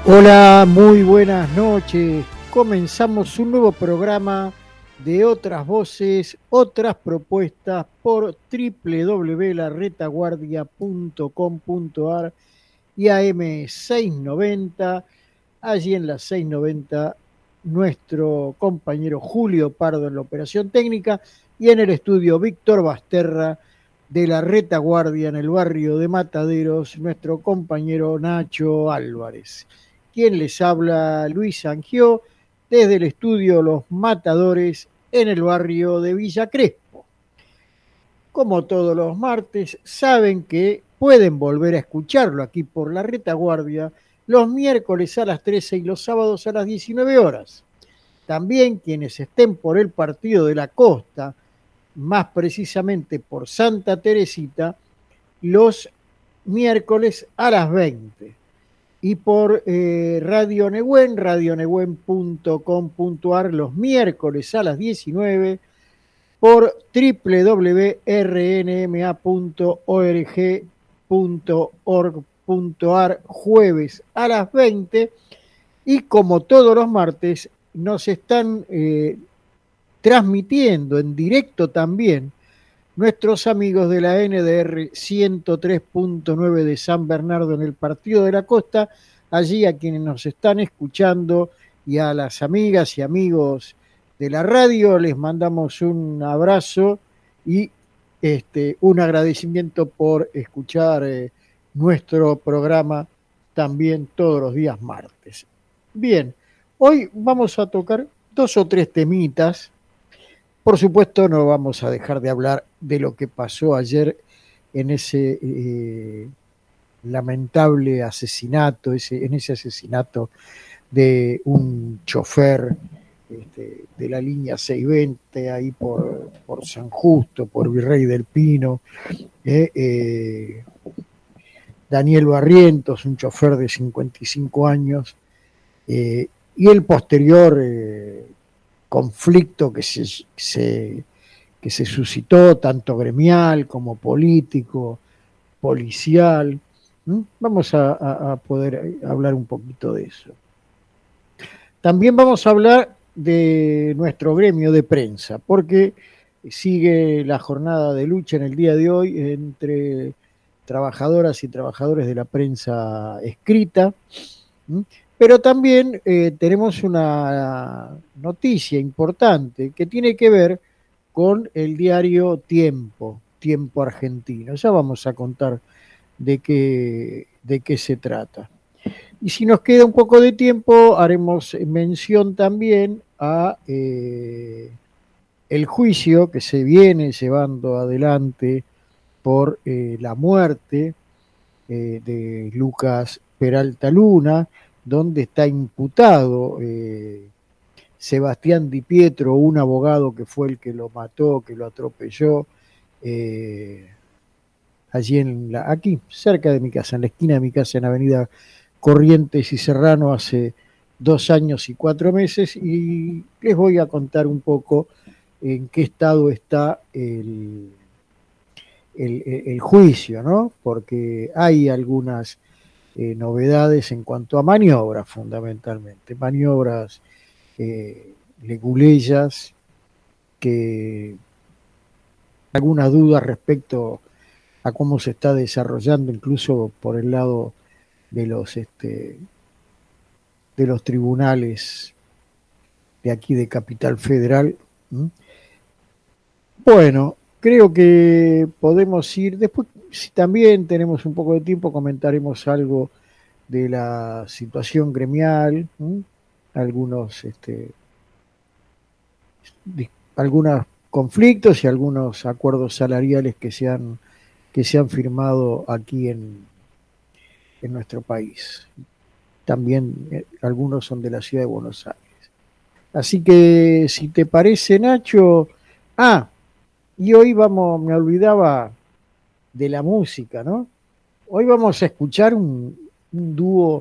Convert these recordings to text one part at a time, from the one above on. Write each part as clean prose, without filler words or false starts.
Hola, muy buenas noches. Comenzamos un nuevo programa de Otras Voces, Otras Propuestas por www.larretaguardia.com.ar y AM690. Allí en la 690, nuestro compañero Julio Pardo en la operación técnica y en el estudio Víctor Basterra de la Retaguardia en el barrio de Mataderos, nuestro compañero Nacho Álvarez. Quien les habla, Luis Angió, desde el estudio Los Matadores en el barrio de Villa Crespo. Como todos los martes, saben que pueden volver a escucharlo aquí por la Retaguardia los miércoles a las 13 y los sábados a las 19 horas. También quienes estén por el Partido de la Costa, más precisamente por Santa Teresita, los miércoles a las 20. Y por Radio Nehuen, radionehuen.com.ar, los miércoles a las 19, por www.rnma.org.org.ar, jueves a las 20, y como todos los martes nos están transmitiendo en directo también nuestros amigos de la NDR 103.9 de San Bernardo en el Partido de la Costa, allí a quienes nos están escuchando y a las amigas y amigos de la radio les mandamos un abrazo y un agradecimiento por escuchar nuestro programa también todos los días martes. Bien, hoy vamos a tocar 2 o 3 temitas. Por supuesto, no vamos a dejar de hablar de lo que pasó ayer en ese lamentable asesinato, en ese asesinato de un chofer de la línea 620 ahí por San Justo, por Virrey del Pino, Daniel Barrientos, un chofer de 55 años, y el posterior conflicto que se suscitó, tanto gremial como político, policial. Vamos a poder hablar un poquito de eso. También vamos a hablar de nuestro gremio de prensa, porque sigue la jornada de lucha en el día de hoy entre trabajadoras y trabajadores de la prensa escrita. Pero también tenemos una noticia importante que tiene que ver con el diario Tiempo, Tiempo Argentino. Ya vamos a contar de qué se trata. Y si nos queda un poco de tiempo, haremos mención también a el juicio que se viene llevando adelante por la muerte de Lucas Peralta Luna, donde está imputado Sebastián Di Pietro, un abogado que fue el que lo mató, que lo atropelló, allí aquí, cerca de mi casa, en la esquina de mi casa, en Avenida Corrientes y Serrano, hace 2 años y 4 meses, y les voy a contar un poco en qué estado está el juicio, ¿no? Porque hay algunas novedades en cuanto a maniobras, fundamentalmente, maniobras leguleyas, que algunas dudas respecto a cómo se está desarrollando, incluso por el lado de los tribunales de aquí de Capital Federal. Bueno, creo que podemos ir, después si también tenemos un poco de tiempo, comentaremos algo de la situación gremial, algunos algunos conflictos y algunos acuerdos salariales que se han firmado aquí en nuestro país. También algunos son de la ciudad de Buenos Aires. Así que, si te parece, Nacho, y hoy me olvidaba de la música, ¿no? Hoy vamos a escuchar un dúo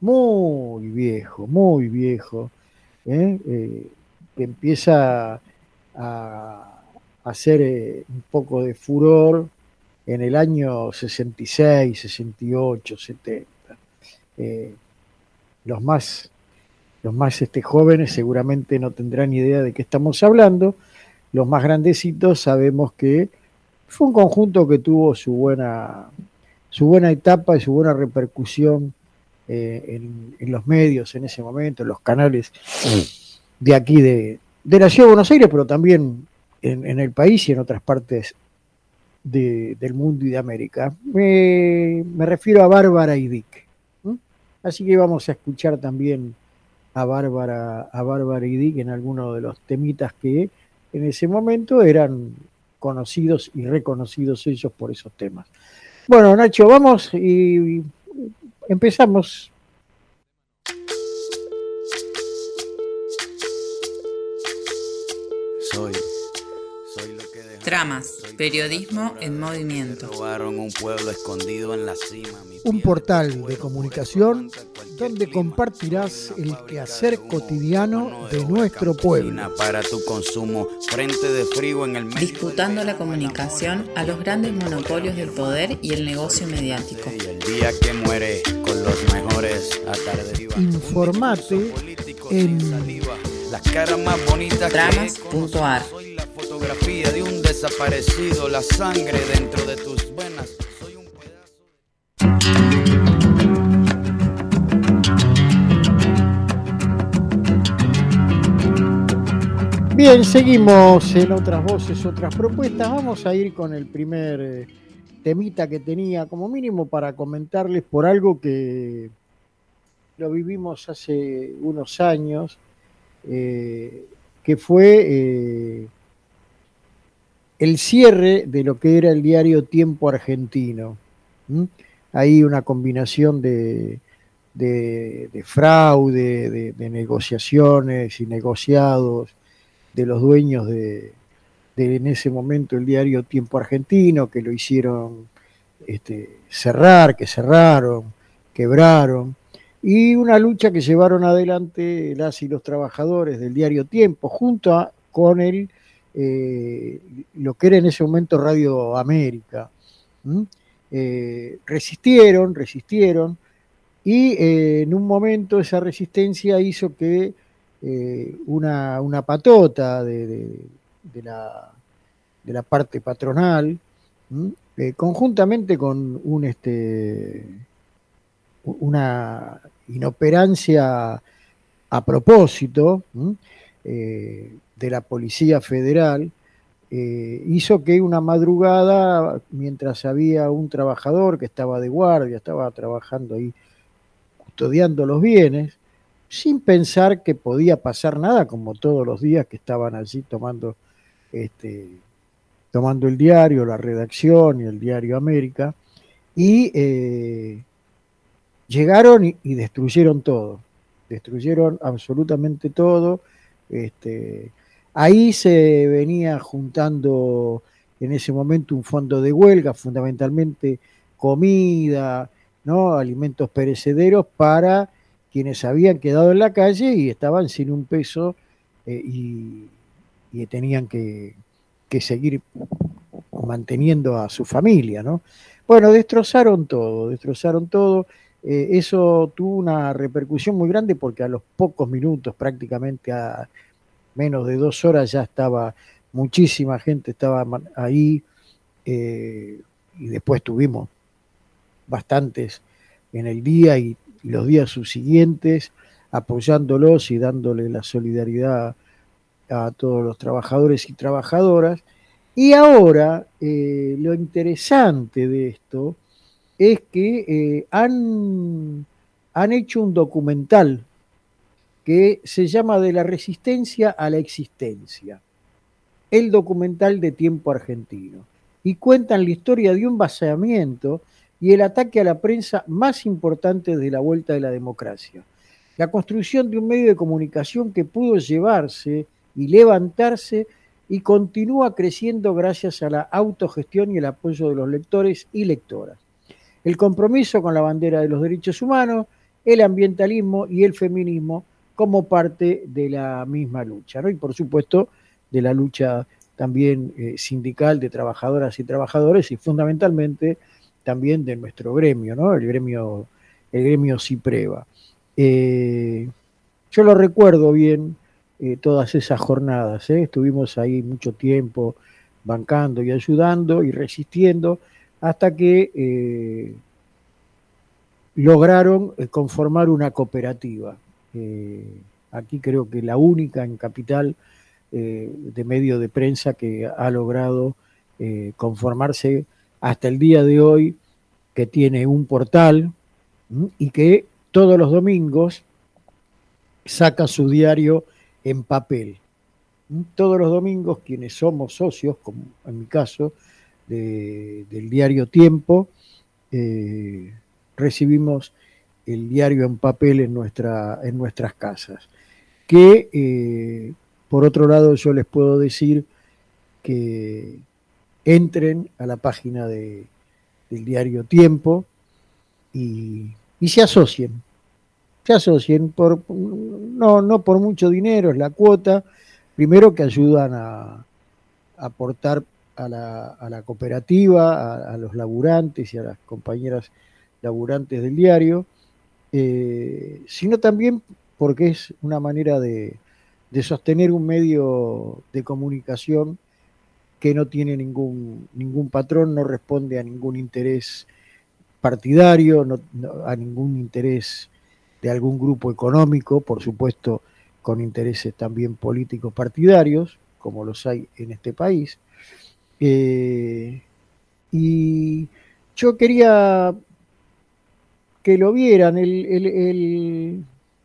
muy viejo, que empieza a hacer un poco de furor en el año 66, 68, 70. los más, jóvenes seguramente no tendrán idea de qué estamos hablando. Los más grandecitos sabemos que fue un conjunto que tuvo su buena etapa y su buena repercusión en los medios en ese momento, en los canales de aquí de la Ciudad de Buenos Aires, pero también en el país y en otras partes del mundo y de América. Me refiero a Bárbara y Dick. Así que vamos a escuchar también a Bárbara y Dick en algunos de los temitas que en ese momento eran conocidos y reconocidos ellos por esos temas. Bueno, Nacho, vamos y empezamos. Soy lo que dejó. Tramas, periodismo en movimiento. Robaron un pueblo escondido en la cima. Un portal de comunicación donde compartirás el quehacer cotidiano de nuestro pueblo. Para tu consumo, frente de frío en el medio. Disputando la comunicación a los grandes monopolios del poder y el negocio mediático. Y el día que muere con los mejores a tarde. Informate en las caras más bonitas. Tramas.ar. Soy la fotografía de un desaparecido, la sangre dentro de tus venas. Soy un pedazo. Bien, seguimos en otras voces, otras propuestas. Vamos a ir con el primer temita que tenía, como mínimo para comentarles por algo que lo vivimos hace unos años, que fue el cierre de lo que era el diario Tiempo Argentino. Hay una combinación de fraude, de negociaciones y negociados de los dueños de en ese momento el diario Tiempo Argentino, que lo hicieron cerrar, que cerraron, quebraron, y una lucha que llevaron adelante las y los trabajadores del diario Tiempo, junto con lo que era en ese momento Radio América. Resistieron, y en un momento esa resistencia hizo que una patota de la parte patronal, conjuntamente con una inoperancia a propósito de la Policía Federal, hizo que una madrugada, mientras había un trabajador que estaba de guardia, estaba trabajando ahí custodiando los bienes, sin pensar que podía pasar nada, como todos los días que estaban allí tomando el diario, la redacción y el diario América, y llegaron y destruyeron todo, destruyeron absolutamente todo. Ahí se venía juntando en ese momento un fondo de huelga, fundamentalmente comida, ¿no? Alimentos perecederos para quienes habían quedado en la calle y estaban sin un peso y tenían que seguir manteniendo a su familia, ¿no? Bueno, destrozaron todo. Eso tuvo una repercusión muy grande porque a los pocos minutos, prácticamente a menos de 2 horas, ya estaba muchísima gente, estaba ahí, y después tuvimos bastantes en el día y los días subsiguientes, apoyándolos y dándole la solidaridad a todos los trabajadores y trabajadoras. Y ahora, lo interesante de esto es que han hecho un documental que se llama De la resistencia a la existencia, el documental de Tiempo Argentino, y cuentan la historia de un vaciamiento y el ataque a la prensa más importante de la vuelta de la democracia. La construcción de un medio de comunicación que pudo llevarse y levantarse y continúa creciendo gracias a la autogestión y el apoyo de los lectores y lectoras. El compromiso con la bandera de los derechos humanos, el ambientalismo y el feminismo como parte de la misma lucha, ¿no? Y por supuesto de la lucha también sindical de trabajadoras y trabajadores y fundamentalmente también de nuestro gremio, ¿no? El gremio CIPREVA. Yo lo recuerdo bien, todas esas jornadas, estuvimos ahí mucho tiempo bancando y ayudando y resistiendo hasta que lograron conformar una cooperativa. Aquí creo que la única en Capital de medio de prensa que ha logrado conformarse hasta el día de hoy, que tiene un portal y que todos los domingos saca su diario en papel. Todos los domingos quienes somos socios, como en mi caso, del diario Tiempo, recibimos el diario en papel en nuestras casas. Que, por otro lado, yo les puedo decir que entren a la página del diario Tiempo y se asocien. Se asocien, no por mucho dinero, es la cuota. Primero que ayudan a aportar a la cooperativa, a los laburantes y a las compañeras laburantes del diario, sino también porque es una manera de sostener un medio de comunicación que no tiene ningún patrón, no responde a ningún interés partidario, a ningún interés de algún grupo económico, por supuesto con intereses también políticos partidarios, como los hay en este país. Y yo quería que lo vieran, el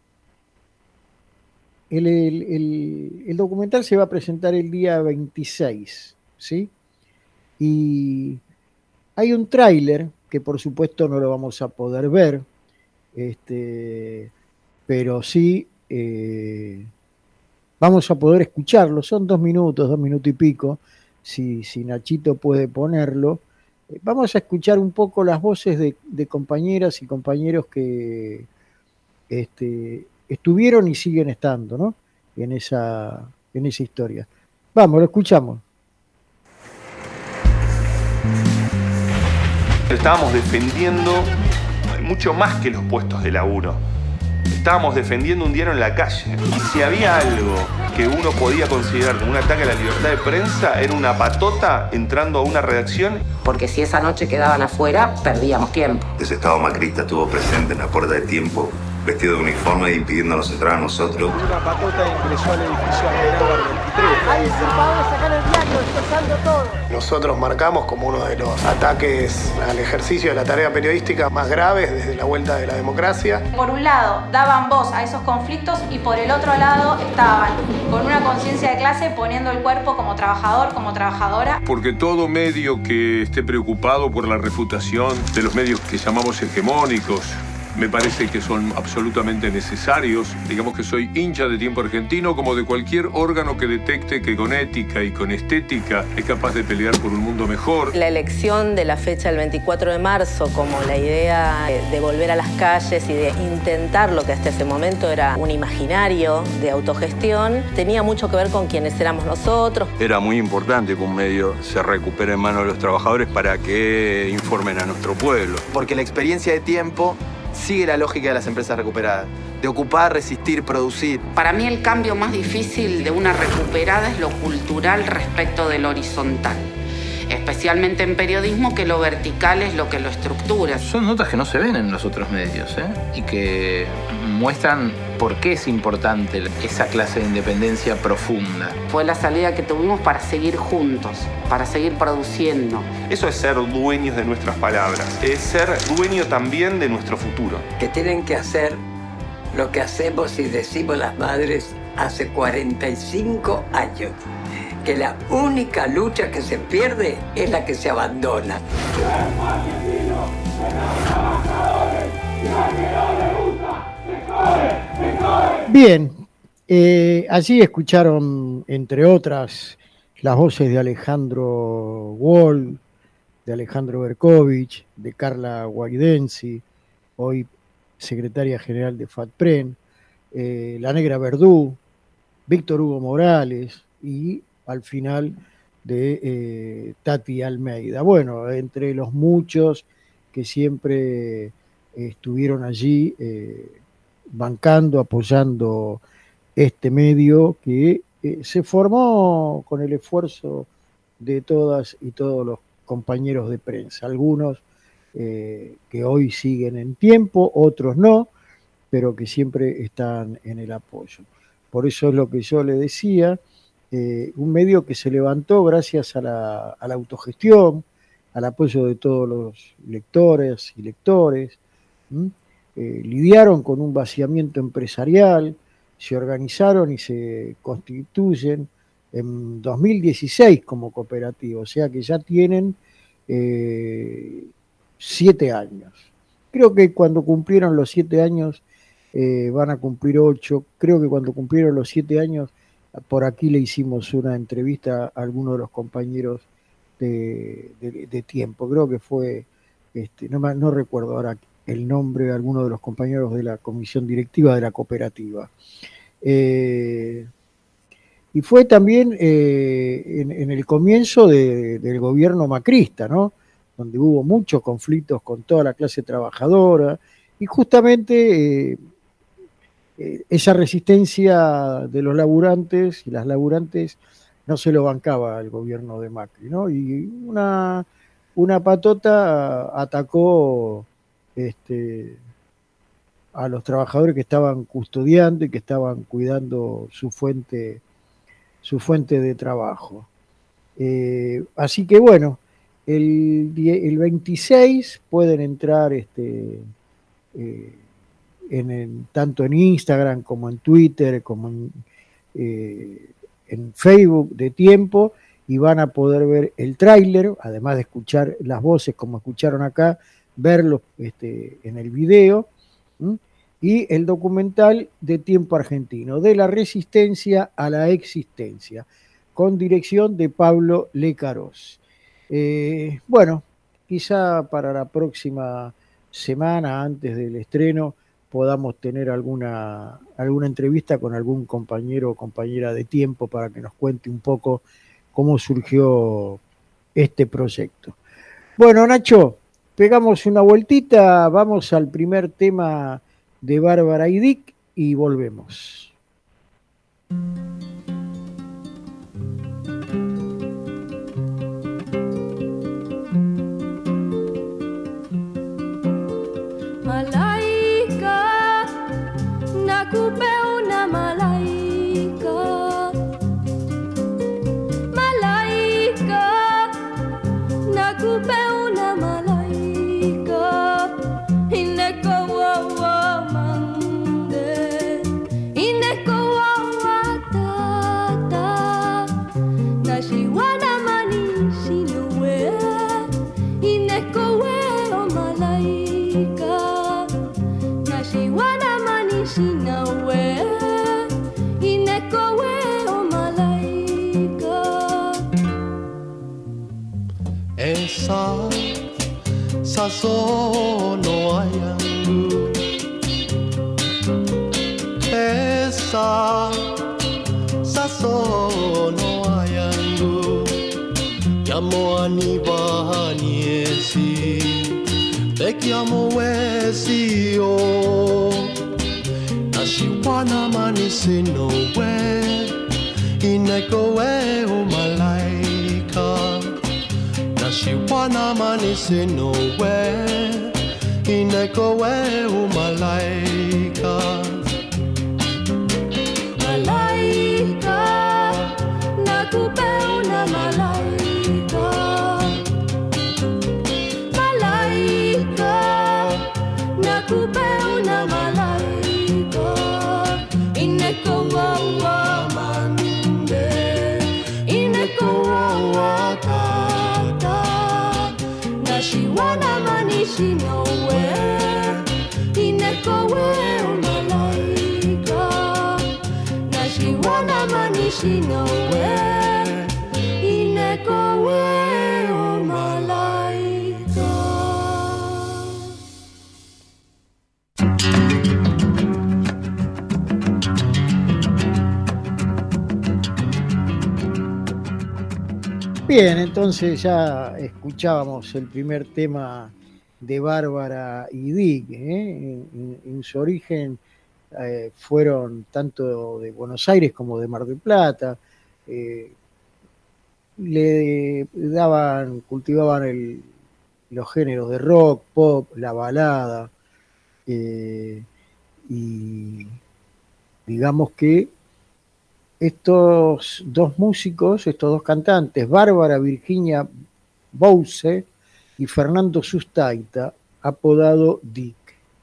documental se va a presentar el día 26, ¿sí? Y hay un tráiler que por supuesto no lo vamos a poder ver, pero sí vamos a poder escucharlo. Son 2 minutos y pico, si Nachito puede ponerlo. Vamos a escuchar un poco las voces de compañeras y compañeros que estuvieron y siguen estando, ¿no? en esa historia. Vamos, lo escuchamos. Estábamos defendiendo mucho más que los puestos de laburo. Estábamos defendiendo un diario en la calle. Y si había algo que uno podía considerar como un ataque a la libertad de prensa, era una patota entrando a una redacción. Porque si esa noche quedaban afuera, perdíamos tiempo. Ese estado macrista estuvo presente en la puerta de Tiempo, vestido de uniforme e impidiéndonos entrar a nosotros. Una patota ingresó al edificio Almenara 23. Ahí se pagó de sacar el diario, destrozando todo. Nosotros marcamos como uno de los ataques al ejercicio de la tarea periodística más graves desde la vuelta de la democracia. Por un lado, daban voz a esos conflictos y por el otro lado estaban con una conciencia de clase poniendo el cuerpo como trabajador, como trabajadora. Porque todo medio que esté preocupado por la refutación de los medios que llamamos hegemónicos, me parece que son absolutamente necesarios. Digamos que soy hincha de Tiempo Argentino, como de cualquier órgano que detecte que con ética y con estética es capaz de pelear por un mundo mejor. La elección de la fecha del 24 de marzo como la idea de volver a las calles y de intentar lo que hasta ese momento era un imaginario de autogestión, tenía mucho que ver con quienes éramos nosotros. Era muy importante que un medio se recupere en manos de los trabajadores para que informen a nuestro pueblo. Porque la experiencia de Tiempo sigue la lógica de las empresas recuperadas, de ocupar, resistir, producir. Para mí el cambio más difícil de una recuperada es lo cultural respecto del horizontal, especialmente en periodismo, que lo vertical es lo que lo estructura. Son notas que no se ven en los otros medios, y que muestran por qué es importante esa clase de independencia profunda. Fue la salida que tuvimos para seguir juntos, para seguir produciendo. Eso es ser dueños de nuestras palabras, es ser dueño también de nuestro futuro. Que tienen que hacer lo que hacemos y decimos las madres hace 45 años. Que la única lucha que se pierde es la que se abandona. Bien, allí escucharon, entre otras, las voces de Alejandro Wall, de Alejandro Berkovich, de Carla Guaidensi, hoy secretaria general de FATPREN, la Negra Verdú, Víctor Hugo Morales y al final de Tati Almeida. Bueno, entre los muchos que siempre estuvieron allí bancando, apoyando este medio que se formó con el esfuerzo de todas y todos los compañeros de prensa, algunos que hoy siguen en tiempo, otros no, pero que siempre están en el apoyo. Por eso es lo que yo le decía, un medio que se levantó gracias a la autogestión, al apoyo de todos los lectores y lectores, lidiaron con un vaciamiento empresarial, se organizaron y se constituyen en 2016 como cooperativa, o sea que ya tienen 7 años. Creo que cuando cumplieron los 7 años, van a cumplir 8, creo que cuando cumplieron los 7 años, por aquí le hicimos una entrevista a alguno de los compañeros de tiempo, creo que fue, no recuerdo ahora el nombre de alguno de los compañeros de la comisión directiva de la cooperativa. Y fue también en el comienzo del gobierno macrista, ¿no? Donde hubo muchos conflictos con toda la clase trabajadora, y justamente esa resistencia de los laburantes y las laburantes no se lo bancaba el gobierno de Macri, ¿no? Y una patota atacó a los trabajadores que estaban custodiando y que estaban cuidando su fuente de trabajo. Así que bueno, el 26 pueden entrar tanto en Instagram como en Twitter, como en Facebook de Tiempo, y van a poder ver el tráiler, además de escuchar las voces como escucharon acá, verlos en el video, y el documental de Tiempo Argentino, de la resistencia a la existencia, con dirección de Pablo Lecaros. Bueno, quizá para la próxima semana, antes del estreno, podamos tener alguna entrevista con algún compañero o compañera de Tiempo para que nos cuente un poco cómo surgió este proyecto. Bueno, Nacho, pegamos una vueltita, vamos al primer tema de Bárbara y Dick y volvemos. Malaika, nakupe una malaika. Malaika, nakupe una malaika. Ineko wawa mande, ineko wawa tata. Nashiwana mani sinuwe, ineko weo malaika. Nashiwana mani sinawe, ineko weo malaika. Esa sasono ayangu, esa sasono ayangu, yamo anibani esi, te chiamo esi o, nashiwana mani sinowe, ineko weo malaika. Nashiwana mani sinowe, ineko weo malaika. Malaika, nakupe una malaika. Malaika, nakupe una malaika. Ineko wawa mande, ineko wawa tata. Nashiwana mani sinowe, ineko weo malaika. Nashiwana mani sinowe, ineko weo malaika. Bien, entonces ya escuchábamos el primer tema de Bárbara y Dick, en su origen fueron tanto de Buenos Aires como de Mar del Plata, cultivaban los géneros de rock, pop, la balada, y digamos que estos dos músicos, estos dos cantantes, Bárbara Virginia Bouse y Fernando Sustaita, apodado Dick.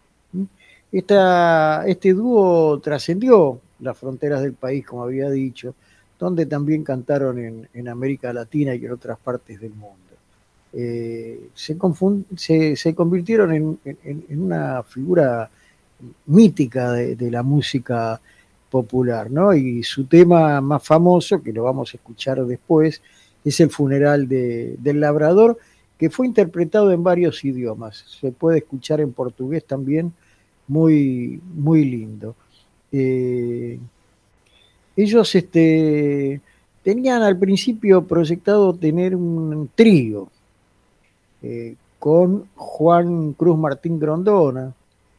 Este dúo trascendió las fronteras del país, como había dicho, donde también cantaron en América Latina y en otras partes del mundo. Se convirtieron en una figura mítica de la música popular, ¿no? Y su tema más famoso, que lo vamos a escuchar después, es El funeral del labrador, que fue interpretado en varios idiomas. Se puede escuchar en portugués también, muy, muy lindo. Ellos tenían al principio proyectado tener un trío con Juan Cruz Martín Grondona,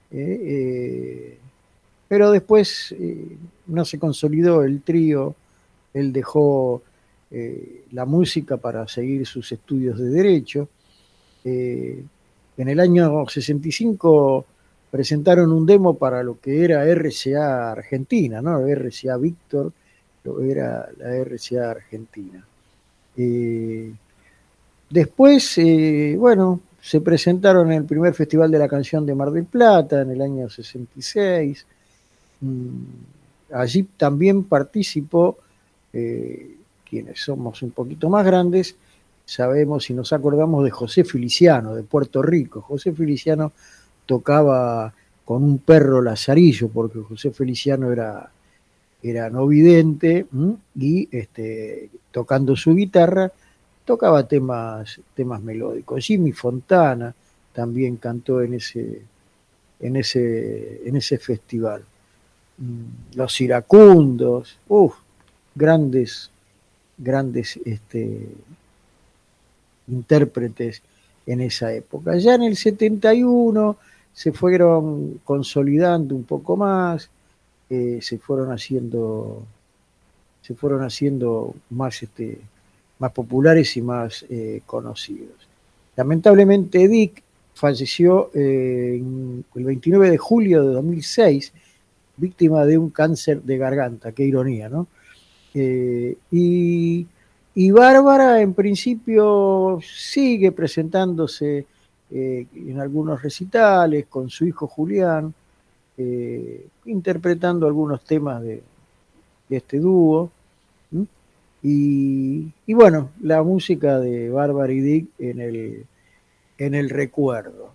pero después no se consolidó el trío. Él dejó la música para seguir sus estudios de Derecho. En el año 65 presentaron un demo para lo que era RCA Argentina, ¿no? RCA Víctor, lo era la RCA Argentina. Después, bueno, se presentaron en el primer Festival de la Canción de Mar del Plata en el año 66. Allí también participó, quienes somos un poquito más grandes, sabemos y nos acordamos de José Feliciano, de Puerto Rico. José Feliciano tocaba con un perro lazarillo, porque José Feliciano era no vidente, y tocando su guitarra tocaba temas melódicos. Jimmy Fontana también cantó en ese festival. Los Iracundos, grandes intérpretes en esa época. Ya en el 71 se fueron consolidando un poco más, se fueron haciendo más populares y más conocidos. Lamentablemente Dick falleció el 29 de julio de 2006, víctima de un cáncer de garganta. Qué ironía, ¿no? Y Bárbara en principio sigue presentándose en algunos recitales con su hijo Julián, interpretando algunos temas de este dúo. Y bueno, la música de Bárbara y Dick en el recuerdo.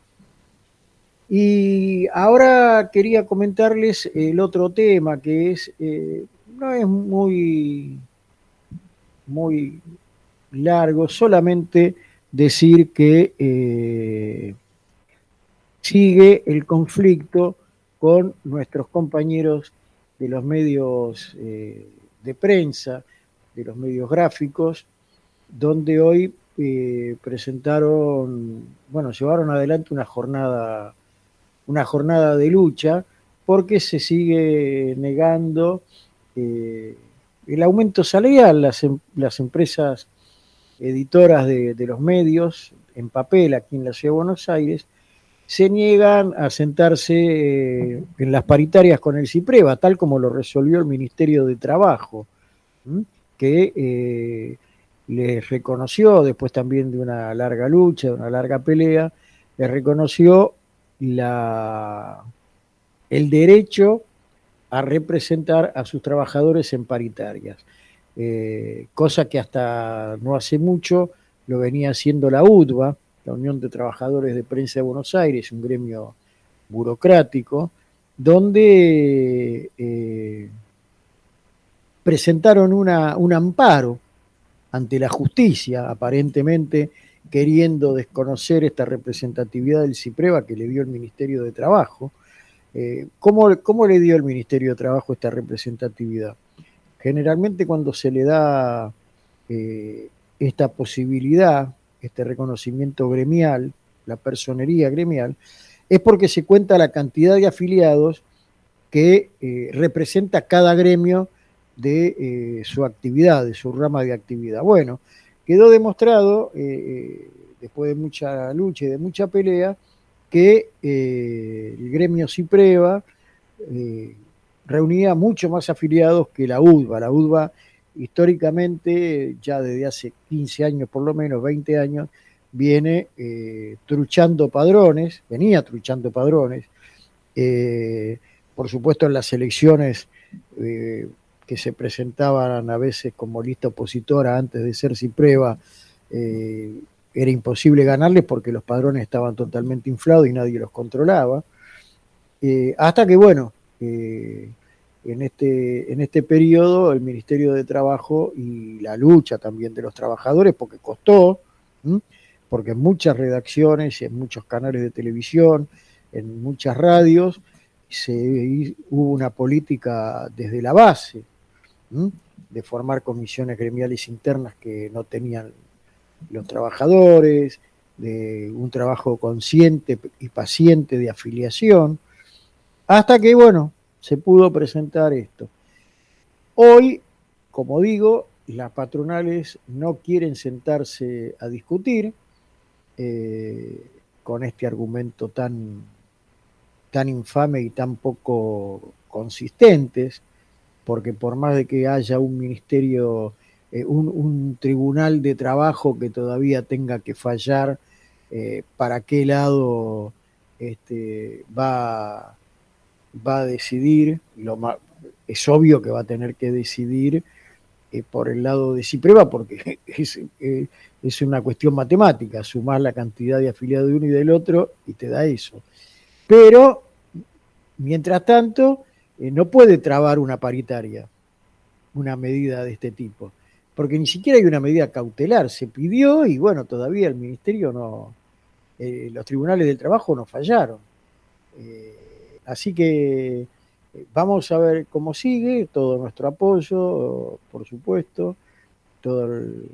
Y ahora quería comentarles el otro tema, que no es muy largo, solamente decir que sigue el conflicto con nuestros compañeros de los medios de prensa, de los medios gráficos, donde hoy llevaron adelante una jornada de lucha, porque se sigue negando el aumento salarial. Las empresas editoras de los medios en papel aquí en la Ciudad de Buenos Aires se niegan a sentarse en las paritarias con el CIPREVA, tal como lo resolvió el Ministerio de Trabajo, que les reconoció, después también de una larga lucha, de una larga pelea, les reconoció el derecho a representar a sus trabajadores en paritarias, cosa que hasta no hace mucho lo venía haciendo la UTBA, la Unión de Trabajadores de Prensa de Buenos Aires, un gremio burocrático, donde presentaron un amparo ante la justicia, aparentemente queriendo desconocer esta representatividad del CIPREVA que le dio el Ministerio de Trabajo. ¿Cómo le dio el Ministerio de Trabajo esta representatividad? Generalmente cuando se le da esta posibilidad, este reconocimiento gremial, la personería gremial, es porque se cuenta la cantidad de afiliados que representa cada gremio de su actividad, de su rama de actividad. Bueno, quedó demostrado, después de mucha lucha y de mucha pelea, que el gremio Cipreva reunía mucho más afiliados que la UDBA. La UDBA históricamente, ya desde hace 15 años, por lo menos 20 años, viene truchando padrones, venía truchando padrones, por supuesto en las elecciones que se presentaban a veces como lista opositora antes de ser Cipreva, era imposible ganarles porque los padrones estaban totalmente inflados y nadie los controlaba, hasta que bueno, en este periodo el Ministerio de Trabajo y la lucha también de los trabajadores, porque costó, porque en muchas redacciones, en muchos canales de televisión, en muchas radios, hubo una política desde la base, de formar comisiones gremiales internas que no tenían los trabajadores, de un trabajo consciente y paciente de afiliación, hasta que, bueno, se pudo presentar esto. Hoy, como digo, las patronales no quieren sentarse a discutir con este argumento tan infame y tan poco consistentes, porque por más de que haya un ministerio, un tribunal de trabajo que todavía tenga que fallar para qué lado va a decidir, es obvio que va a tener que decidir por el lado de Cipreva, porque es una cuestión matemática, sumar la cantidad de afiliados de uno y del otro y te da eso. Pero, mientras tanto, no puede trabar una paritaria, una medida de este tipo, porque ni siquiera hay una medida cautelar, se pidió y bueno, todavía el Ministerio no, los tribunales del trabajo no fallaron. Así que vamos a ver cómo sigue, todo nuestro apoyo, por supuesto, todo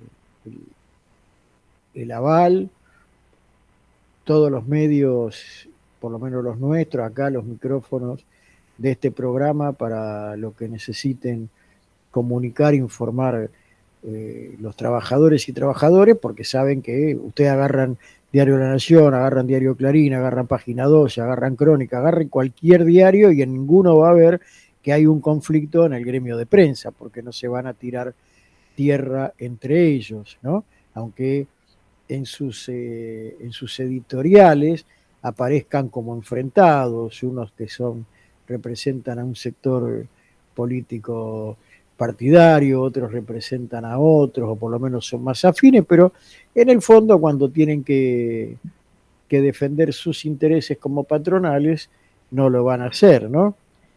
el aval, todos los medios, por lo menos los nuestros, acá los micrófonos de este programa para lo que necesiten comunicar, informar los trabajadores y trabajadoras, porque saben que ustedes agarran Diario La Nación, agarran Diario Clarín, agarran Página 12, agarran Crónica, agarren cualquier diario y en ninguno va a ver que hay un conflicto en el gremio de prensa, porque no se van a tirar tierra entre ellos, ¿no? Aunque en sus editoriales aparezcan como enfrentados, unos que representan a un sector político partidario, otros representan a otros, o por lo menos son más afines, pero en el fondo cuando tienen que defender sus intereses como patronales, no lo van a hacer, ¿no?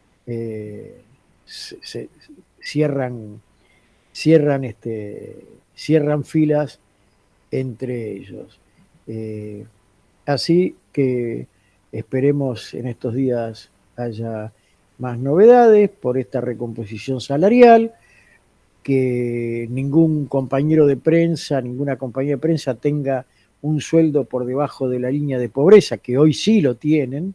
Cierran filas entre ellos. Así que esperemos en estos días haya más novedades por esta recomposición salarial, que ningún compañero de prensa, ninguna compañía de prensa tenga un sueldo por debajo de la línea de pobreza, que hoy sí lo tienen,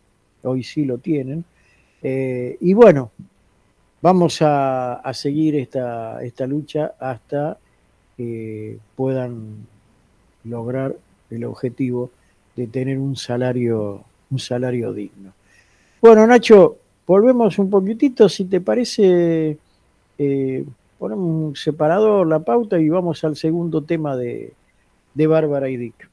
y bueno, vamos a seguir esta lucha hasta que puedan lograr el objetivo de tener un salario digno. Bueno, Nacho, volvemos un poquitito, si te parece, ponemos un separador, la pauta, y vamos al segundo tema de Bárbara y Dick.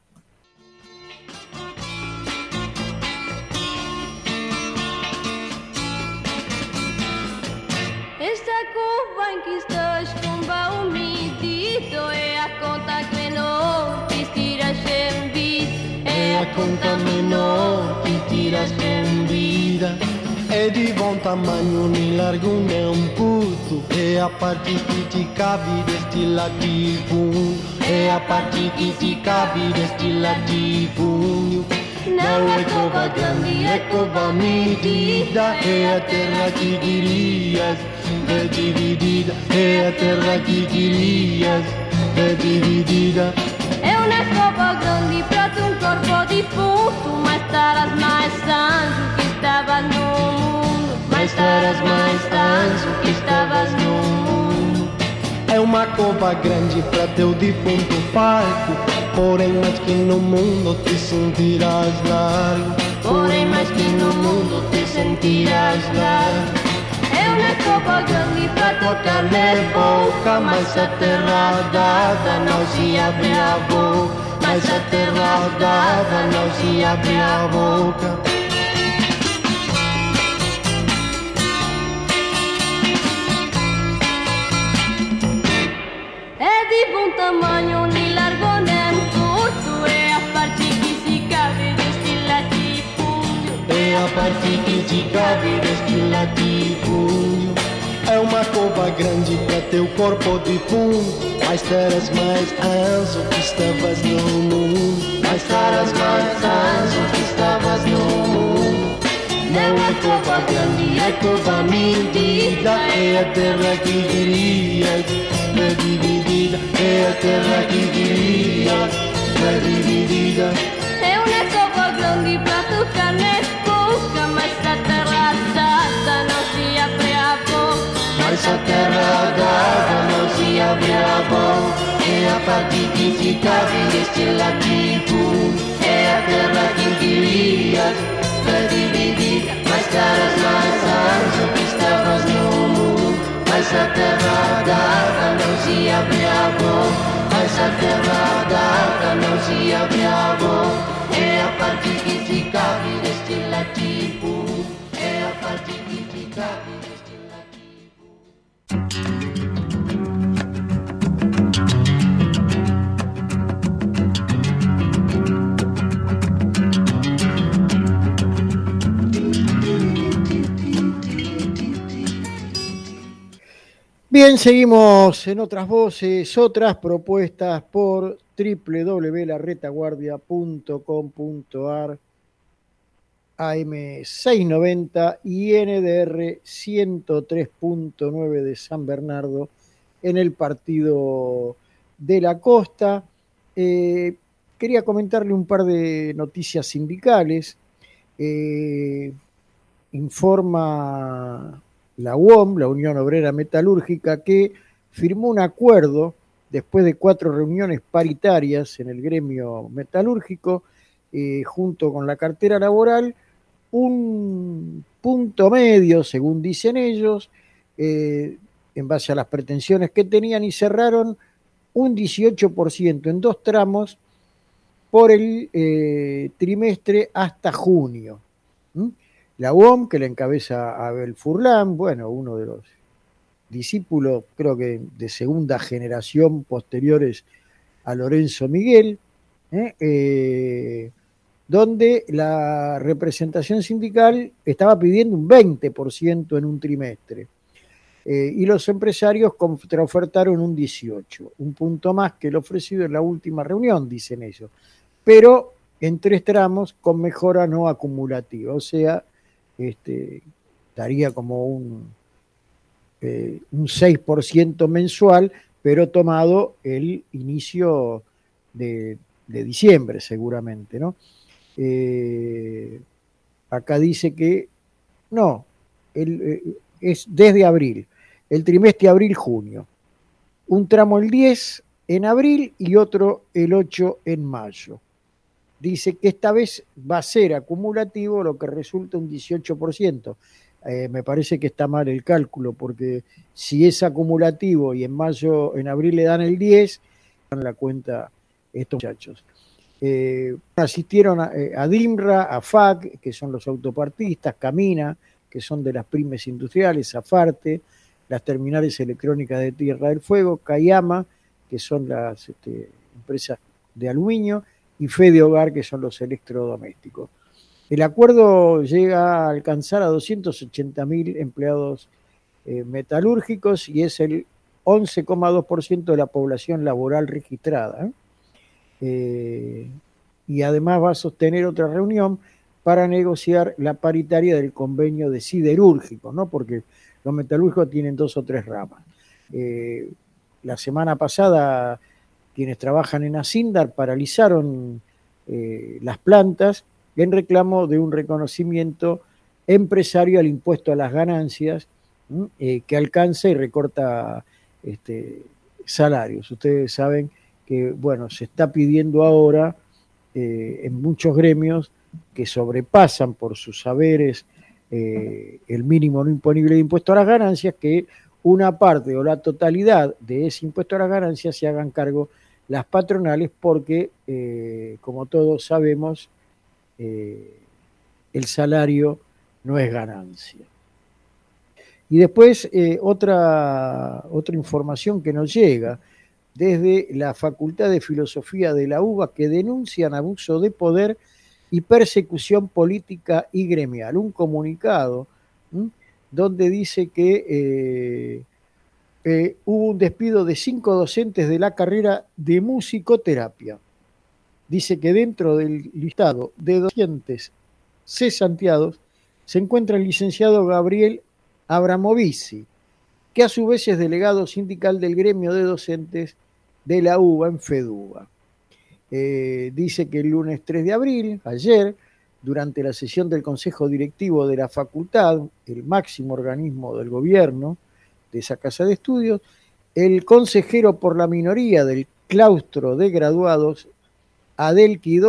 Esta curva em que estás tumba umidito é a conta que não te tiras em vida, é a conta menor que tiras em vida. E di buon tamanho, né largo né puto. E a parte que te cabe deste lativo, e a parte que te cabe deste lativo. Não é cova grande, é cova medida. É a terra que querias, é dividida. É a terra que querias, é dividida. É uma escova grande pra um corpo de puto, mas estarás mais anjo que estava no mundo, mas estarás eras mais anjo que estavas no mundo. É uma cova grande pra teu defunto parco, porém mais que no mundo te sentirás largo. Porém mais que no mundo te sentirás largo. É uma cova grande pra tocar-lhe boca, mas aterrada não se abre a boca, mas aterrada não se abre a boca. É de bom tamanho, nem largo nem curto, é a parte que se cabe deste latifúndio. É a parte que te cabe deste latifúndio. É uma cova grande pra teu corpo defunto, mas terás mais anjo que estavas no mundo, mas terás mais anjo que estavas no mundo. Não é cova grande, é cova medida, é a terra que querias, é dividida, é a terra que querias, é dividida. É uma cova grande pra tocar na boca, mas aterrada não se abre a boca. Mas aterrada não se abre a boca. É a parte que se cabe deste latifúndio, é a terra que querias, é dividida. Mas terás mais anjo que estavas no mundo, mas aterrada não se abre a boca, mas aterrada não se abre a boca. É a parte que se cabe deste latifúndio, é a parte que se cabe deste latifúndio. Bien, seguimos en otras voces, otras propuestas por www.laretaguardia.com.ar, AM690 y NDR 103.9 de San Bernardo en el partido de la costa. Quería comentarle un par de noticias sindicales. Informa la UOM, la Unión Obrera Metalúrgica, que firmó un acuerdo después de 4 reuniones paritarias en el gremio metalúrgico, junto con la cartera laboral, un punto medio, según dicen ellos, en base a las pretensiones que tenían, y cerraron un 18% en 2 tramos por el trimestre hasta junio. La UOM, que la encabeza Abel Furlan, bueno, uno de los discípulos, creo que de segunda generación posteriores a Lorenzo Miguel, donde la representación sindical estaba pidiendo un 20% en un trimestre, y los empresarios contraofertaron un 18%, un punto más que el ofrecido en la última reunión, dicen ellos, pero en 3 tramos con mejora no acumulativa, o sea, daría como un 6% mensual, pero tomado el inicio de diciembre seguramente, ¿no? Acá dice que no, es desde abril, el trimestre abril-junio, un tramo el 10 en abril y otro el 8 en mayo. Dice que esta vez va a ser acumulativo, lo que resulta un 18%. Me parece que está mal el cálculo, porque si es acumulativo y en abril le dan el 10, dan la cuenta estos muchachos. Asistieron a DIMRA, a FAC, que son los autopartistas, Camina, que son de las pymes industriales, Afarte, las terminales electrónicas de Tierra del Fuego, Cayama, que son las empresas de aluminio, y Fede Hogar, que son los electrodomésticos. El acuerdo llega a alcanzar a 280.000 empleados metalúrgicos y es el 11,2% de la población laboral registrada. Y además va a sostener otra reunión para negociar la paritaria del convenio de siderúrgicos, ¿no? Porque los metalúrgicos tienen 2 o 3 ramas. La semana pasada, quienes trabajan en Asindar paralizaron las plantas en reclamo de un reconocimiento empresario al impuesto a las ganancias, que alcanza y recorta salarios. Ustedes saben que, bueno, se está pidiendo ahora en muchos gremios que sobrepasan por sus saberes el mínimo no imponible de impuesto a las ganancias, que una parte o la totalidad de ese impuesto a las ganancias se hagan cargo las patronales, porque, como todos sabemos, el salario no es ganancia. Y después otra información que nos llega desde la Facultad de Filosofía de la UBA, que denuncian abuso de poder y persecución política y gremial. Un comunicado donde dice que hubo un despido de 5 docentes de la carrera de musicoterapia. Dice que dentro del listado de docentes cesanteados se encuentra el licenciado Gabriel Abramovici, que a su vez es delegado sindical del gremio de docentes de la UBA en FEDUBA. Dice que el lunes 3 de abril, ayer, durante la sesión del Consejo Directivo de la Facultad, el máximo organismo del gobierno de esa casa de estudios, el consejero por la minoría del claustro de graduados, Adelqui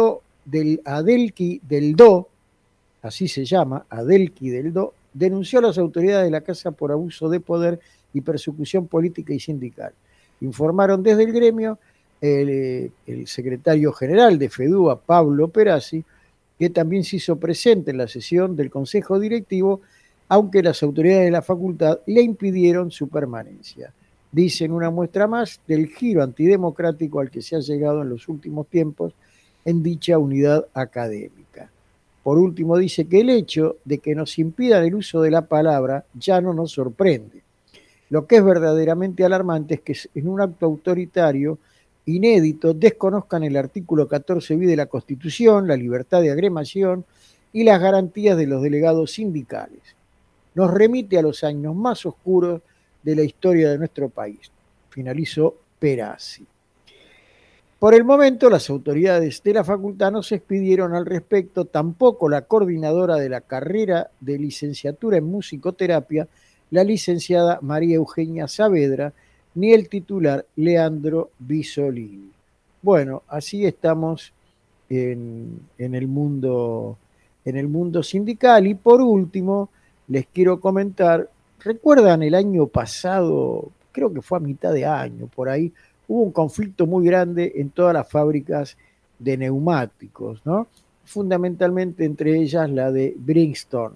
del Do, así se llama, Adelqui del Do, denunció a las autoridades de la casa por abuso de poder y persecución política y sindical. Informaron desde el gremio el secretario general de FEDUBA, Pablo Perazzi, que también se hizo presente en la sesión del Consejo Directivo, aunque las autoridades de la facultad le impidieron su permanencia. Dicen una muestra más del giro antidemocrático al que se ha llegado en los últimos tiempos en dicha unidad académica. Por último, dice que el hecho de que nos impidan el uso de la palabra ya no nos sorprende. Lo que es verdaderamente alarmante es que en un acto autoritario inédito desconozcan el artículo 14 bis de la Constitución, la libertad de agremiación y las garantías de los delegados sindicales. Nos remite a los años más oscuros de la historia de nuestro país. Finalizó Perazzi. Por el momento, las autoridades de la facultad no se expidieron al respecto, tampoco la coordinadora de la carrera de licenciatura en musicoterapia, la licenciada María Eugenia Saavedra, ni el titular Leandro Bisolini. Bueno, así estamos en el mundo sindical. Y por último, les quiero comentar, ¿recuerdan el año pasado? Creo que fue a mitad de año, por ahí, hubo un conflicto muy grande en todas las fábricas de neumáticos, ¿no? Fundamentalmente entre ellas la de Bridgestone.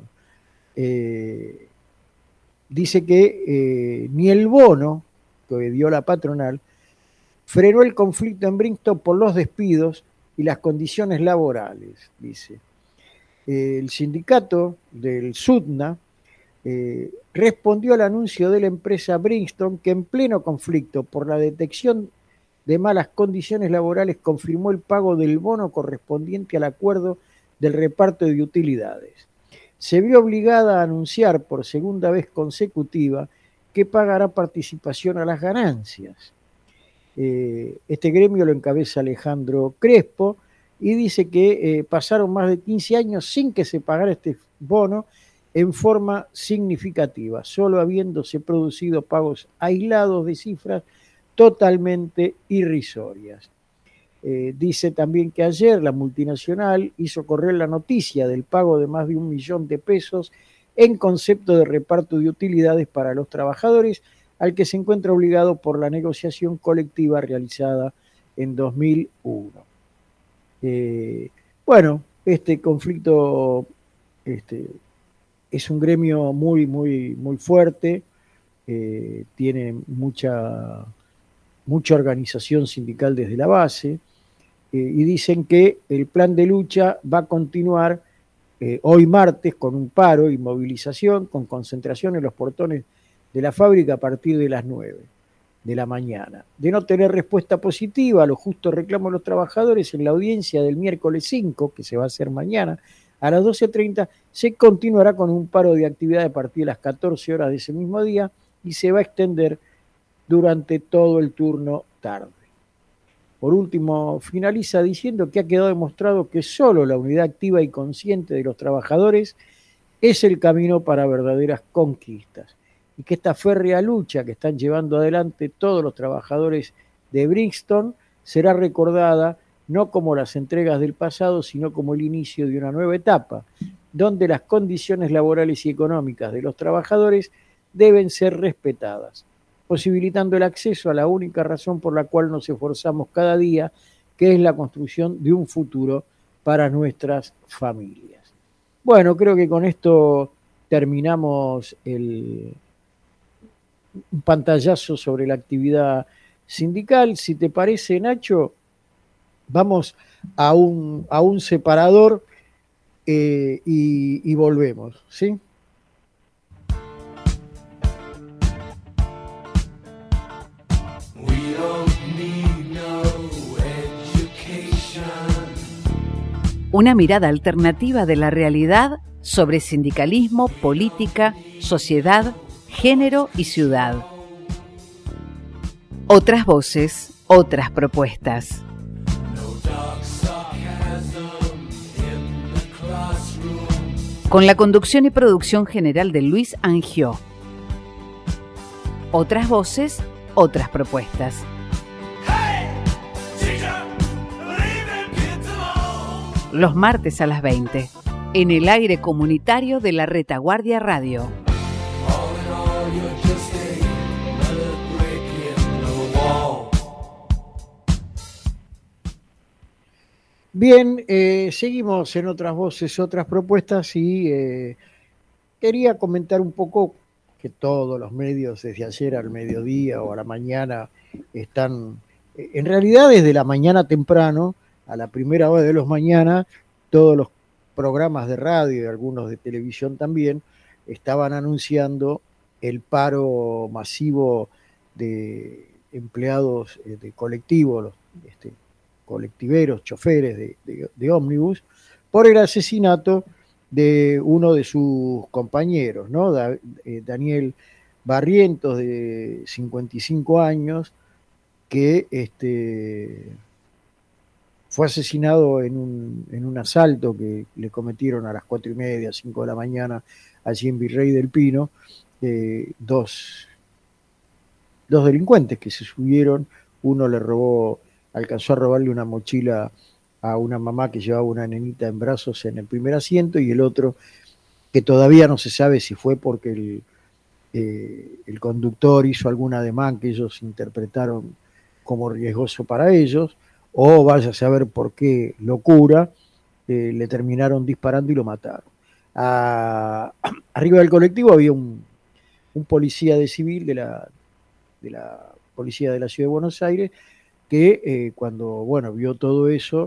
Dice que ni el bono que dio la patronal frenó el conflicto en Bridgestone por los despidos y las condiciones laborales, dice. El sindicato del SUTNA respondió al anuncio de la empresa Bridgestone, que en pleno conflicto por la detección de malas condiciones laborales confirmó el pago del bono correspondiente al acuerdo del reparto de utilidades. Se vio obligada a anunciar por segunda vez consecutiva que pagará participación a las ganancias. Este gremio lo encabeza Alejandro Crespo y dice que pasaron más de 15 años sin que se pagara este bono en forma significativa, solo habiéndose producido pagos aislados de cifras totalmente irrisorias. Dice también que ayer la multinacional hizo correr la noticia del pago de más de 1 millón de pesos en concepto de reparto de utilidades para los trabajadores, al que se encuentra obligado por la negociación colectiva realizada en 2001. Bueno, este conflicto es un gremio muy, muy, muy fuerte, tiene mucha organización sindical desde la base, y dicen que el plan de lucha va a continuar hoy martes con un paro y movilización, con concentración en los portones de la fábrica a partir de las 9 de la mañana. De no tener respuesta positiva a los justos reclamos de los trabajadores, en la audiencia del miércoles 5, que se va a hacer mañana, a las 12:30, se continuará con un paro de actividad a partir de las 14 horas de ese mismo día y se va a extender durante todo el turno tarde. Por último, finaliza diciendo que ha quedado demostrado que solo la unidad activa y consciente de los trabajadores es el camino para verdaderas conquistas, y que esta férrea lucha que están llevando adelante todos los trabajadores de Brixton será recordada no como las entregas del pasado, sino como el inicio de una nueva etapa, donde las condiciones laborales y económicas de los trabajadores deben ser respetadas, posibilitando el acceso a la única razón por la cual nos esforzamos cada día, que es la construcción de un futuro para nuestras familias. Bueno, creo que con esto terminamos un pantallazo sobre la actividad sindical. Si te parece, Nacho, vamos a un separador y volvemos, ¿sí? Una mirada alternativa de la realidad sobre sindicalismo, política, sociedad, género y ciudad. Otras voces, otras propuestas. Con la conducción y producción general de Luis Angió. Otras voces, otras propuestas. Los martes a las 20, en el aire comunitario de la Retaguardia Radio. Bien, seguimos en otras voces, otras propuestas, y quería comentar un poco que todos los medios desde ayer al mediodía o a la mañana están, en realidad desde la mañana temprano, a la primera hora de los mañana, todos los programas de radio y algunos de televisión también estaban anunciando el paro masivo de empleados de colectivo, los colectiveros, choferes de ómnibus, por el asesinato de uno de sus compañeros, ¿no? Daniel Barrientos, de 55 años, que fue asesinado en un asalto que le cometieron a las 4:30, 5 de la mañana, allí en Virrey del Pino, dos delincuentes que se subieron. Uno alcanzó a robarle una mochila a una mamá que llevaba una nenita en brazos en el primer asiento, y el otro, que todavía no se sabe si fue porque el conductor hizo algún ademán que ellos interpretaron como riesgoso para ellos, o vaya a saber por qué locura, le terminaron disparando y lo mataron. Arriba del colectivo había un policía de civil de la policía de la Ciudad de Buenos Aires, que cuando vio todo eso,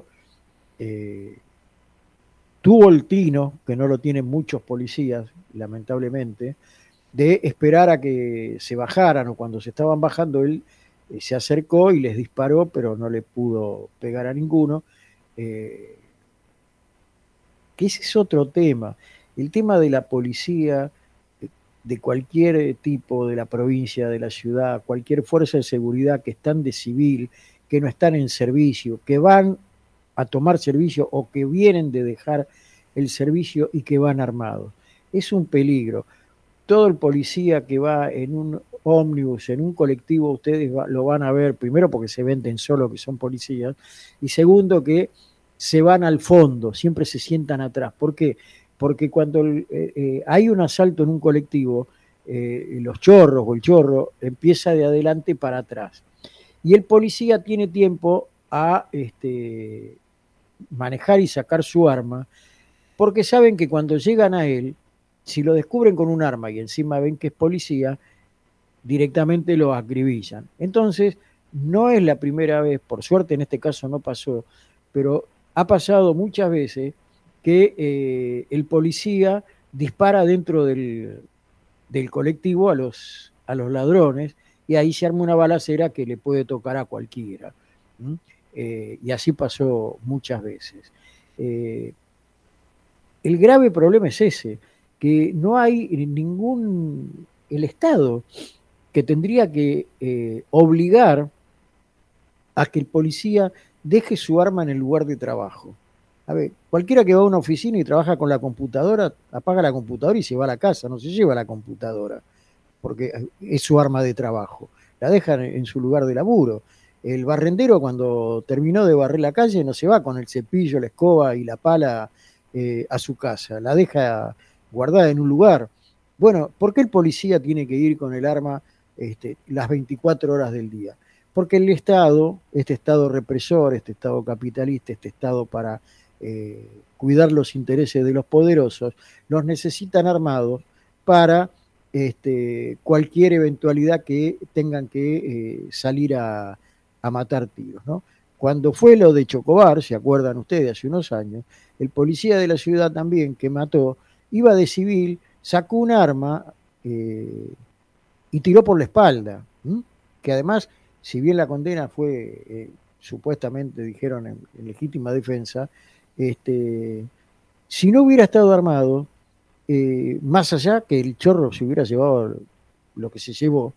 tuvo el tino, que no lo tienen muchos policías, lamentablemente, de esperar a que se bajaran, o cuando se estaban bajando él se acercó y les disparó, pero no le pudo pegar a ninguno. Que ese es otro tema, el tema de la policía de cualquier tipo, de la provincia, de la ciudad, cualquier fuerza de seguridad que están de civil, que no están en servicio, que van a tomar servicio o que vienen de dejar el servicio y que van armados. Es un peligro. Todo el policía que va en un ómnibus, en un colectivo, ustedes lo van a ver, primero porque se venden solo que son policías, y segundo que se van al fondo, siempre se sientan atrás. ¿Por qué? Porque cuando hay un asalto en un colectivo, los chorros o el chorro empieza de adelante para atrás. Y el policía tiene tiempo a manejar y sacar su arma, porque saben que cuando llegan a él, si lo descubren con un arma y encima ven que es policía, directamente lo acribillan. Entonces, no es la primera vez, por suerte en este caso no pasó, pero ha pasado muchas veces que el policía dispara dentro del colectivo a los ladrones, y ahí se arma una balacera que le puede tocar a cualquiera. Y así pasó muchas veces. El grave problema es ese, que no hay el Estado, que tendría que obligar a que el policía deje su arma en el lugar de trabajo. A ver, cualquiera que va a una oficina y trabaja con la computadora, apaga la computadora y se va a la casa, no se lleva la computadora, porque es su arma de trabajo. La dejan en su lugar de laburo. El barrendero, cuando terminó de barrer la calle, no se va con el cepillo, la escoba y la pala a su casa, la deja guardada en un lugar. Bueno, ¿por qué el policía tiene que ir con el arma las 24 horas del día? Porque el Estado, este Estado represor, este Estado capitalista, este Estado para cuidar los intereses de los poderosos, los necesitan armados para cualquier eventualidad que tengan que salir a matar tiros, ¿no? Cuando fue lo de Chocobar, se acuerdan ustedes, hace unos años, el policía de la ciudad también que mató, iba de civil, sacó un arma y tiró por la espalda, que además, si bien la condena fue, supuestamente dijeron en legítima defensa, si no hubiera estado armado, más allá que el chorro se hubiera llevado lo que se llevó,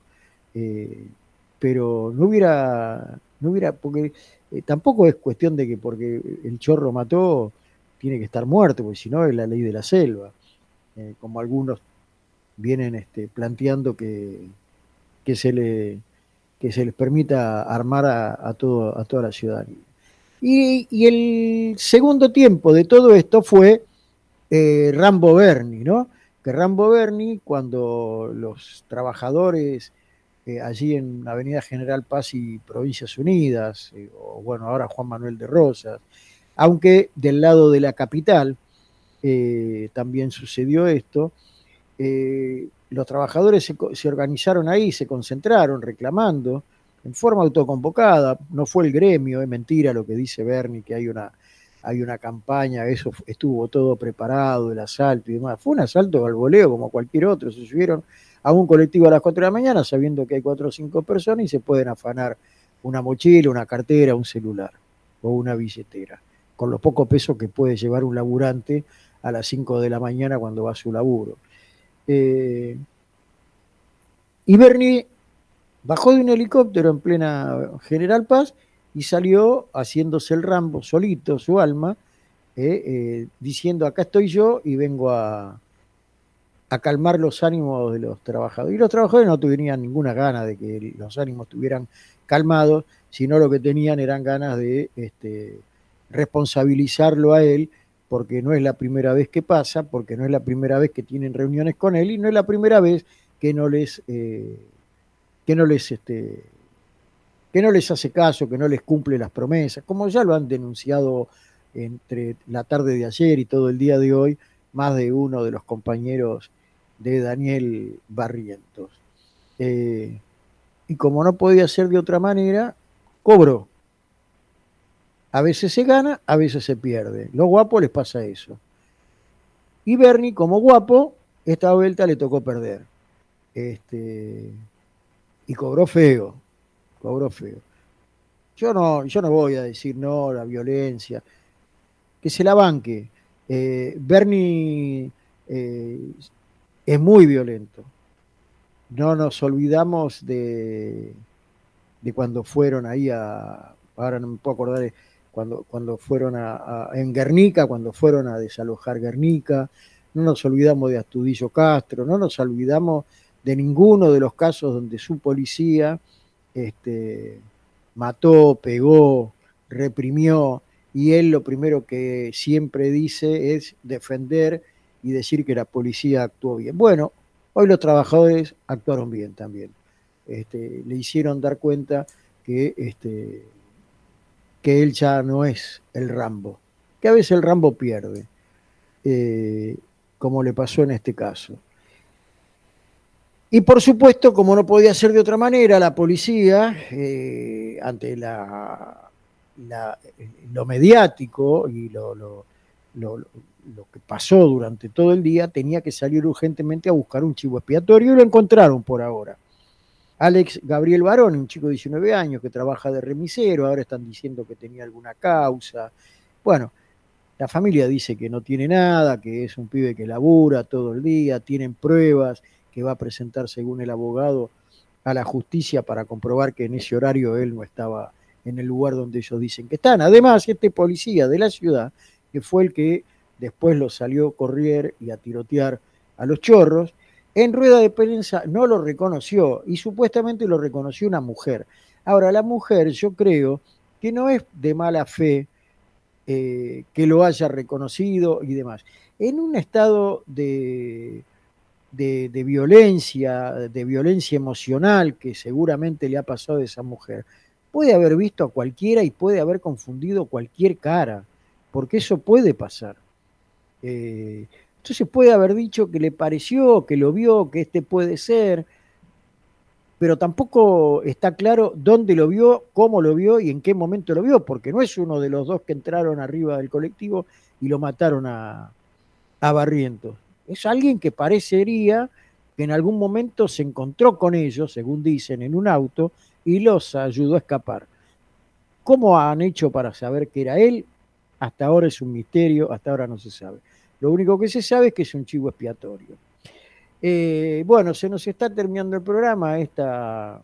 pero no hubiera, porque tampoco es cuestión de que porque el chorro mató, tiene que estar muerto, porque si no es la ley de la selva, como algunos vienen planteando que se les permita armar a toda la ciudadanía. Y el segundo tiempo de todo esto fue Rambo Berni, ¿no? Que Rambo Berni, cuando los trabajadores allí en Avenida General Paz y Provincias Unidas, o bueno, ahora Juan Manuel de Rosas, aunque del lado de la capital también sucedió esto, los trabajadores se organizaron ahí, se concentraron reclamando en forma autoconvocada, no fue el gremio, es mentira lo que dice Berni, que hay una campaña, eso estuvo todo preparado, el asalto y demás. Fue un asalto al voleo como cualquier otro, se subieron a un colectivo a las 4 de la mañana sabiendo que hay 4 o 5 personas y se pueden afanar una mochila, una cartera, un celular o una billetera, con los pocos pesos que puede llevar un laburante a las 5 de la mañana cuando va a su laburo. Y Berni bajó de un helicóptero en plena General Paz y salió haciéndose el Rambo solito, su alma, diciendo acá estoy yo y vengo a calmar los ánimos de los trabajadores. Y los trabajadores no tenían ninguna gana de que los ánimos estuvieran calmados, sino lo que tenían eran ganas de responsabilizarlo a él, porque no es la primera vez que pasa, porque no es la primera vez que tienen reuniones con él y no es la primera vez que no les hace caso, que no les cumple las promesas, como ya lo han denunciado entre la tarde de ayer y todo el día de hoy, más de uno de los compañeros de Daniel Barrientos. Y como no podía ser de otra manera, cobró. A veces se gana, a veces se pierde. Los guapos les pasa eso. Y Berni, como guapo, esta vuelta le tocó perder. Y cobró feo. Yo no voy a decir no, la violencia, que se la banque. Berni es muy violento. No nos olvidamos de cuando fueron ahí ahora no me puedo acordar, cuando fueron en Guernica, cuando fueron a desalojar Guernica, no nos olvidamos de Astudillo Castro, no nos olvidamos de ninguno de los casos donde su policía mató, pegó, reprimió, y él lo primero que siempre dice es defender y decir que la policía actuó bien. Bueno, hoy los trabajadores actuaron bien también. Le hicieron dar cuenta que él ya no es el Rambo, que a veces el Rambo pierde, como le pasó en este caso. Y por supuesto, como no podía ser de otra manera, la policía, ante lo mediático y lo que pasó durante todo el día, tenía que salir urgentemente a buscar un chivo expiatorio y lo encontraron por ahora. Alex Gabriel Barón, un chico de 19 años que trabaja de remisero, ahora están diciendo que tenía alguna causa. Bueno, la familia dice que no tiene nada, que es un pibe que labura todo el día, tienen pruebas que va a presentar según el abogado a la justicia para comprobar que en ese horario él no estaba en el lugar donde ellos dicen que están. Además, este policía de la ciudad, que fue el que después lo salió a correr y a tirotear a los chorros, en rueda de prensa no lo reconoció y supuestamente lo reconoció una mujer. Ahora, la mujer yo creo que no es de mala fe que lo haya reconocido y demás. En un estado de violencia emocional que seguramente le ha pasado a esa mujer, puede haber visto a cualquiera y puede haber confundido cualquier cara, porque eso puede pasar. Entonces puede haber dicho que le pareció, que lo vio, que este puede ser, pero tampoco está claro dónde lo vio, cómo lo vio y en qué momento lo vio, porque no es uno de los dos que entraron arriba del colectivo y lo mataron a Barrientos. Es alguien que parecería que en algún momento se encontró con ellos, según dicen, en un auto y los ayudó a escapar. ¿Cómo han hecho para saber que era él? Hasta ahora es un misterio, hasta ahora no se sabe. Lo único que se sabe es que es un chivo expiatorio. Bueno, se nos está terminando el programa. Esta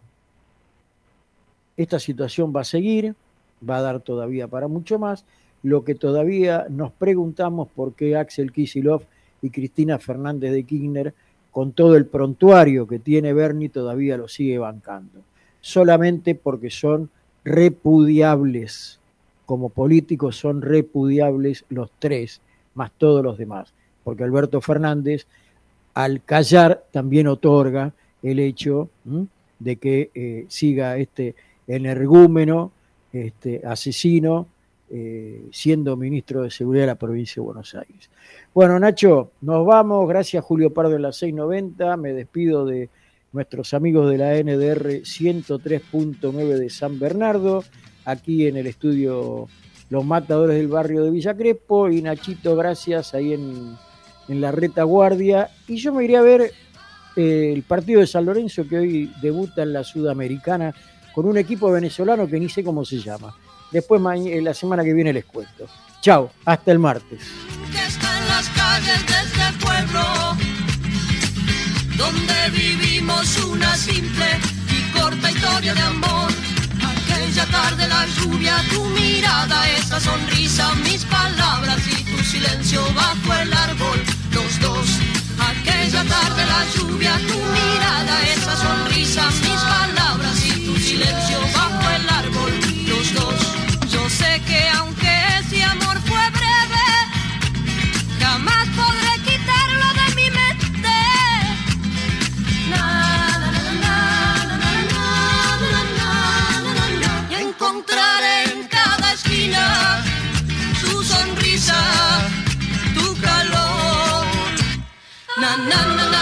situación va a seguir, va a dar todavía para mucho más. Lo que todavía nos preguntamos por qué Axel Kicillof y Cristina Fernández de Kirchner, con todo el prontuario que tiene Bernie, todavía lo sigue bancando. Solamente porque son repudiables. Como políticos son repudiables los tres, más todos los demás. Porque Alberto Fernández, al callar, también otorga el hecho de que siga este energúmeno, asesino, siendo ministro de Seguridad de la provincia de Buenos Aires. Bueno, Nacho, nos vamos. Gracias, Julio Pardo en la 690. Me despido de nuestros amigos de la NDR 103.9 de San Bernardo, aquí en el estudio Los Matadores del barrio de Villa Crespo, y Nachito, gracias, ahí en la retaguardia. Y yo me iré a ver el partido de San Lorenzo, que hoy debuta en la Sudamericana con un equipo venezolano que ni sé cómo se llama. Después la semana que viene les cuento. Chao, hasta el martes. Que está en las calles de este pueblo, donde vivimos una simple y corta historia de amor. Aquella tarde la lluvia, tu mirada, esa sonrisa, mis palabras y tu silencio bajo el árbol, los dos. Aquella tarde la lluvia, tu mirada, esa sonrisa, mis palabras y tu silencio bajo el árbol, los dos. Yo sé que aunque ese amor fue breve, jamás podré quitarlo de mi mente. Y encontraré en cada esquina tu sonrisa, tu calor. Na na na na.